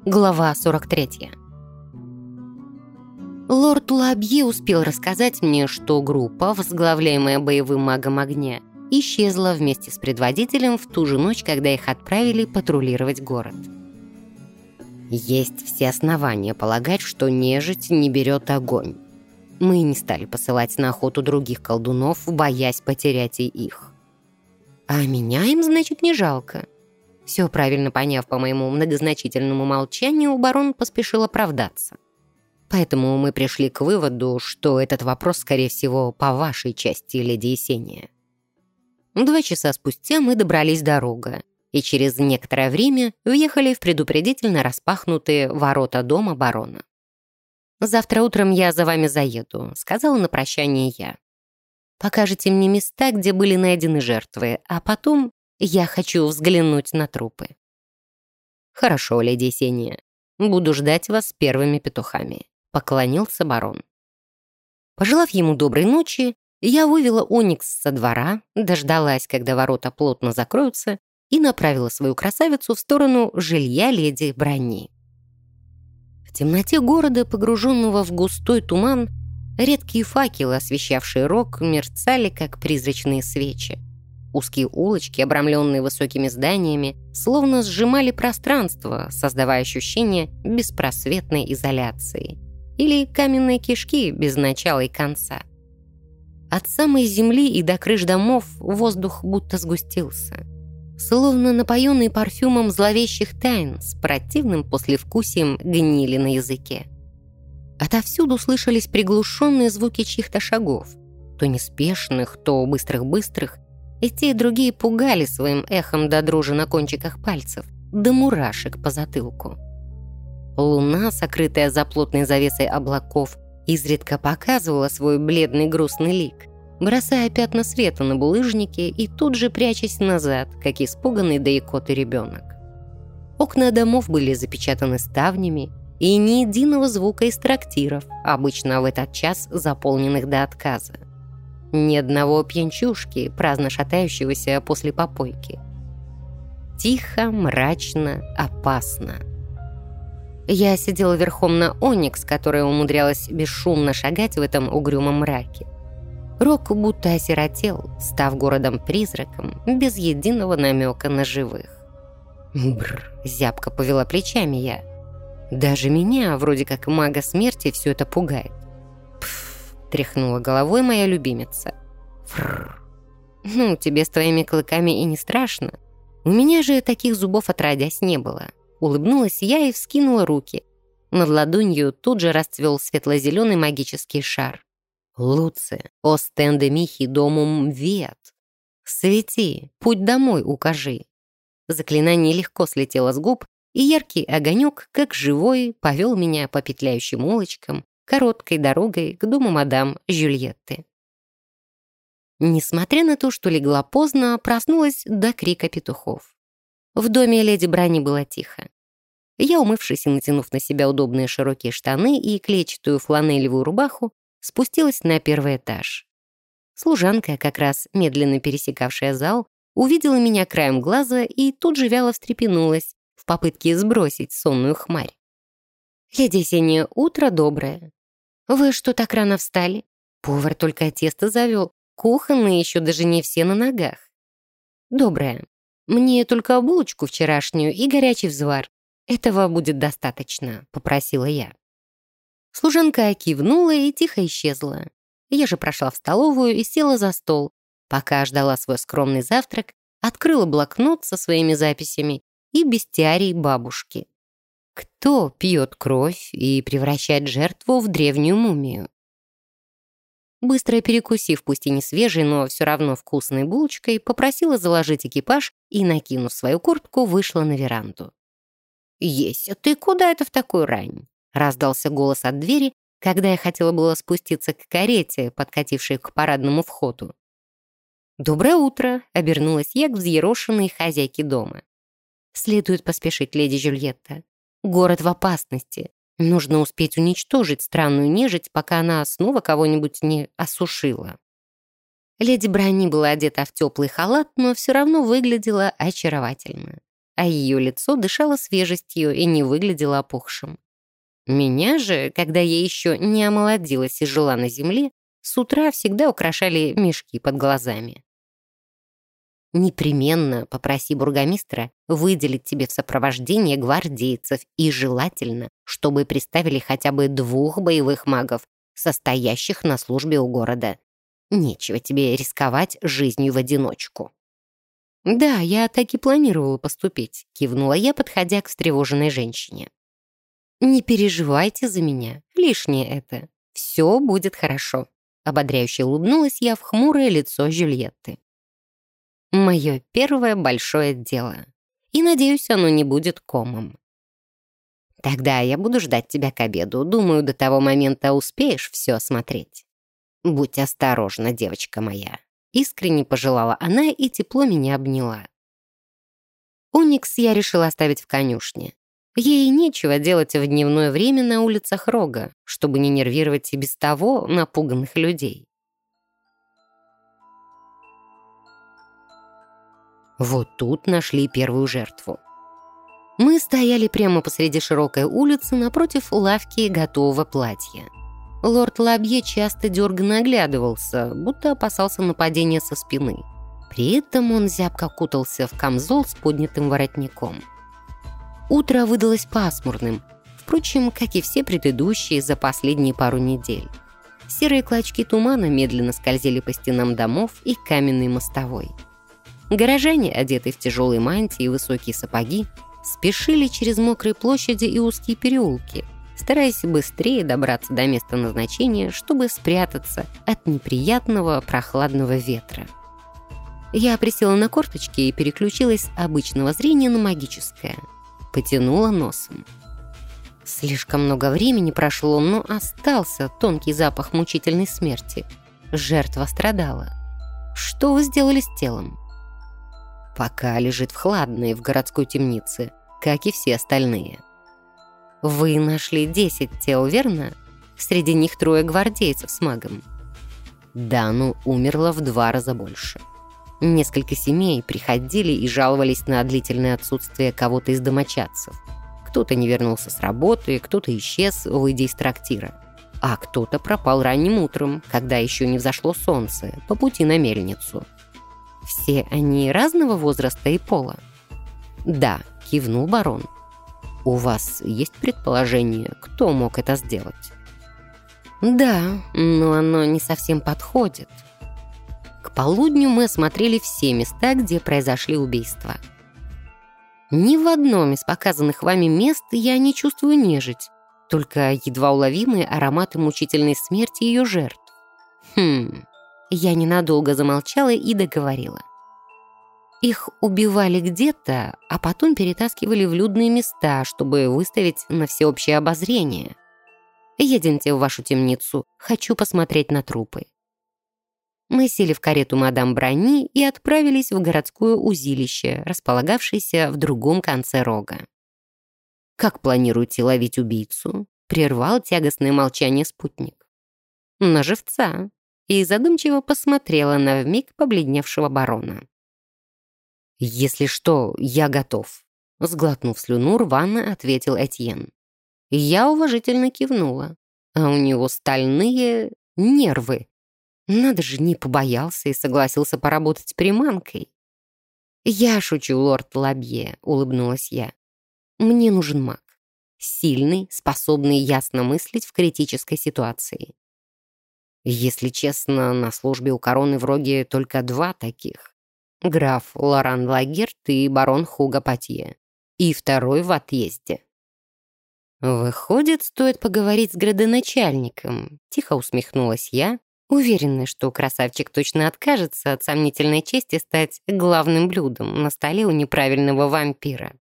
Глава 43. Лорд Лабье успел рассказать мне, что группа, возглавляемая боевым магом огня, исчезла вместе с предводителем в ту же ночь, когда их отправили патрулировать город. Есть все основания полагать, что нежить не берет огонь. Мы не стали посылать на охоту других колдунов, боясь потерять и их. А меня им, значит, не жалко. Все правильно поняв по моему многозначительному молчанию, барон поспешил оправдаться. Поэтому мы пришли к выводу, что этот вопрос, скорее всего, по вашей части, леди Есения. 2 часа спустя мы добрались до Рога и через некоторое время въехали в предупредительно распахнутые ворота дома барона. «Завтра утром я за вами заеду», — сказала на прощание я. «Покажете мне места, где были найдены жертвы, а потом я хочу взглянуть на трупы». «Хорошо, леди Есения. Буду ждать вас с первыми петухами», — поклонился барон. Пожелав ему доброй ночи, я вывела Оникс со двора, дождалась, когда ворота плотно закроются, и направила свою красавицу в сторону жилья леди Брони. В темноте города, погруженного в густой туман, редкие факелы, освещавшие Рог, мерцали, как призрачные свечи. Узкие улочки, обрамленные высокими зданиями, словно сжимали пространство, создавая ощущение беспросветной изоляции. Или каменные кишки без начала и конца. От самой земли и до крыш домов воздух будто сгустился. Словно напоенный парфюмом зловещих тайн с противным послевкусием гнили на языке. Отовсюду слышались приглушенные звуки чьих-то шагов, то неспешных, то быстрых-быстрых, и те, и другие пугали своим эхом до дрожи на кончиках пальцев, до мурашек по затылку. Луна, сокрытая за плотной завесой облаков, изредка показывала свой бледный грустный лик, бросая пятна света на булыжники и тут же прячась назад, как испуганный да икотый ребенок. Окна домов были запечатаны ставнями, и ни единого звука из трактиров, обычно в этот час заполненных до отказа. Ни одного пьянчушки, праздно шатающегося после попойки. Тихо, мрачно, опасно. Я сидела верхом на Оникс, которая умудрялась бесшумно шагать в этом угрюмом мраке. Рог будто осиротел, став городом-призраком, без единого намека на живых. Бррр, зябко повела плечами я. Даже меня, вроде как мага смерти, все это пугает. Пф, тряхнула головой моя любимица. Фррр. Ну, тебе с твоими клыками и не страшно. У меня же таких зубов отродясь не было. Улыбнулась я и вскинула руки. Над ладонью тут же расцвел светло-зеленый магический шар. «Луце, остенде михи домум вет». «Свети, путь домой укажи». Заклинание легко слетело с губ, и яркий огонек, как живой, повел меня по петляющим улочкам, короткой дорогой к дому мадам Жюльетты. Несмотря на то, что легла поздно, проснулась до крика петухов. В доме леди Брони было тихо. Я, умывшись и натянув на себя удобные широкие штаны и клетчатую фланелевую рубаху, спустилась на 1-й этаж. Служанка, как раз медленно пересекавшая зал, увидела меня краем глаза и тут же вяло встрепенулась в попытке сбросить сонную хмарь. «Леди Есения, утро доброе. Вы что так рано встали? Повар только тесто завел, кухонные еще даже не все на ногах». «Доброе. Мне только булочку вчерашнюю и горячий взвар. Этого будет достаточно», — попросила я. Служанка кивнула и тихо исчезла. Я же прошла в столовую и села за стол. Пока ждала свой скромный завтрак, открыла блокнот со своими записями и бестиарий бабушки. Кто пьет кровь и превращает жертву в древнюю мумию? Быстро перекусив, пусть и не свежей, но все равно вкусной булочкой, попросила заложить экипаж и, накинув свою куртку, вышла на веранду. «Еся, ты куда это в такую рань?» — раздался голос от двери, когда я хотела было спуститься к карете, подкатившей к парадному входу. «Доброе утро!» — обернулась я к взъерошенной хозяйке дома. «Следует поспешить, леди Жюльетта. Город в опасности. Нужно успеть уничтожить странную нежить, пока она снова кого-нибудь не осушила». Леди Брони была одета в теплый халат, но все равно выглядела очаровательно. а ее лицо дышало свежестью и не выглядело опухшим. Меня же, когда я еще не омолодилась и жила на земле, с утра всегда украшали мешки под глазами. Непременно попроси бургомистра выделить тебе в сопровождение гвардейцев и желательно, чтобы приставили хотя бы 2 боевых магов, состоящих на службе у города. Нечего тебе рисковать жизнью в одиночку». «Да, я так и планировала поступить», — кивнула я, подходя к встревоженной женщине. «Не переживайте за меня, лишнее это. Все будет хорошо», — ободряюще улыбнулась я в хмурое лицо Жюльетты. «Мое первое большое дело. И, надеюсь, оно не будет комом. Тогда я буду ждать тебя к обеду. Думаю, до того момента успеешь все осмотреть. Будь осторожна, девочка моя». Искренне пожелала она и тепло меня обняла. Оникс я решила оставить в конюшне. Ей нечего делать в дневное время на улицах Рога, чтобы не нервировать и без того напуганных людей. Вот тут нашли первую жертву. Мы стояли прямо посреди широкой улицы напротив лавки готового платья. Лорд Лабье часто дерганно оглядывался, будто опасался нападения со спины. При этом он зябко кутался в камзол с поднятым воротником. Утро выдалось пасмурным, впрочем, как и все предыдущие за последние пару недель. Серые клочки тумана медленно скользили по стенам домов и каменной мостовой. Горожане, одетые в тяжелые мантии и высокие сапоги, спешили через мокрые площади и узкие переулки, стараясь быстрее добраться до места назначения, чтобы спрятаться от неприятного прохладного ветра. Я присела на корточки и переключилась с обычного зрения на магическое. Потянула носом. Слишком много времени прошло, но остался тонкий запах мучительной смерти. Жертва страдала. Что вы сделали с телом? Пока лежит в хладной в городской темнице, как и все остальные. Вы нашли 10 тел, верно? Среди них 3 гвардейцев с магом. Да, но умерло в 2 раза больше. Несколько семей приходили и жаловались на длительное отсутствие кого-то из домочадцев. Кто-то не вернулся с работы, кто-то исчез, выйдя из трактира. А кто-то пропал ранним утром, когда еще не взошло солнце, по пути на мельницу. Все они разного возраста и пола? Да, кивнул барон. У вас есть предположение, кто мог это сделать? Да, но оно не совсем подходит. К полудню мы осмотрели все места, где произошли убийства. Ни в одном из показанных вами мест я не чувствую нежить, только едва уловимые ароматы мучительной смерти ее жертв. Я ненадолго замолчала и договорила. Их убивали где-то, а потом перетаскивали в людные места, чтобы выставить на всеобщее обозрение. Едемте в вашу темницу, хочу посмотреть на трупы. Мы сели в карету мадам Брони и отправились в городское узилище, располагавшееся в другом конце Рога. «Как планируете ловить убийцу?» — прервал тягостное молчание спутник. «На живца», и задумчиво посмотрела на вмиг побледневшего барона. «Если что, я готов», — сглотнув слюну, рвано ответил Этьен. Я уважительно кивнула, а у него стальные нервы. Надо же, не побоялся и согласился поработать с приманкой. «Я шучу, лорд Лабье», — улыбнулась я. «Мне нужен маг. Сильный, способный ясно мыслить в критической ситуации. Если честно, на службе у короны в Роге только 2 таких. Граф Лоран Лагерт и барон Хуго Патье. И 2 в отъезде». «Выходит, стоит поговорить с градоначальником», — тихо усмехнулась я, уверенная, что красавчик точно откажется от сомнительной чести стать главным блюдом на столе у неправильного вампира.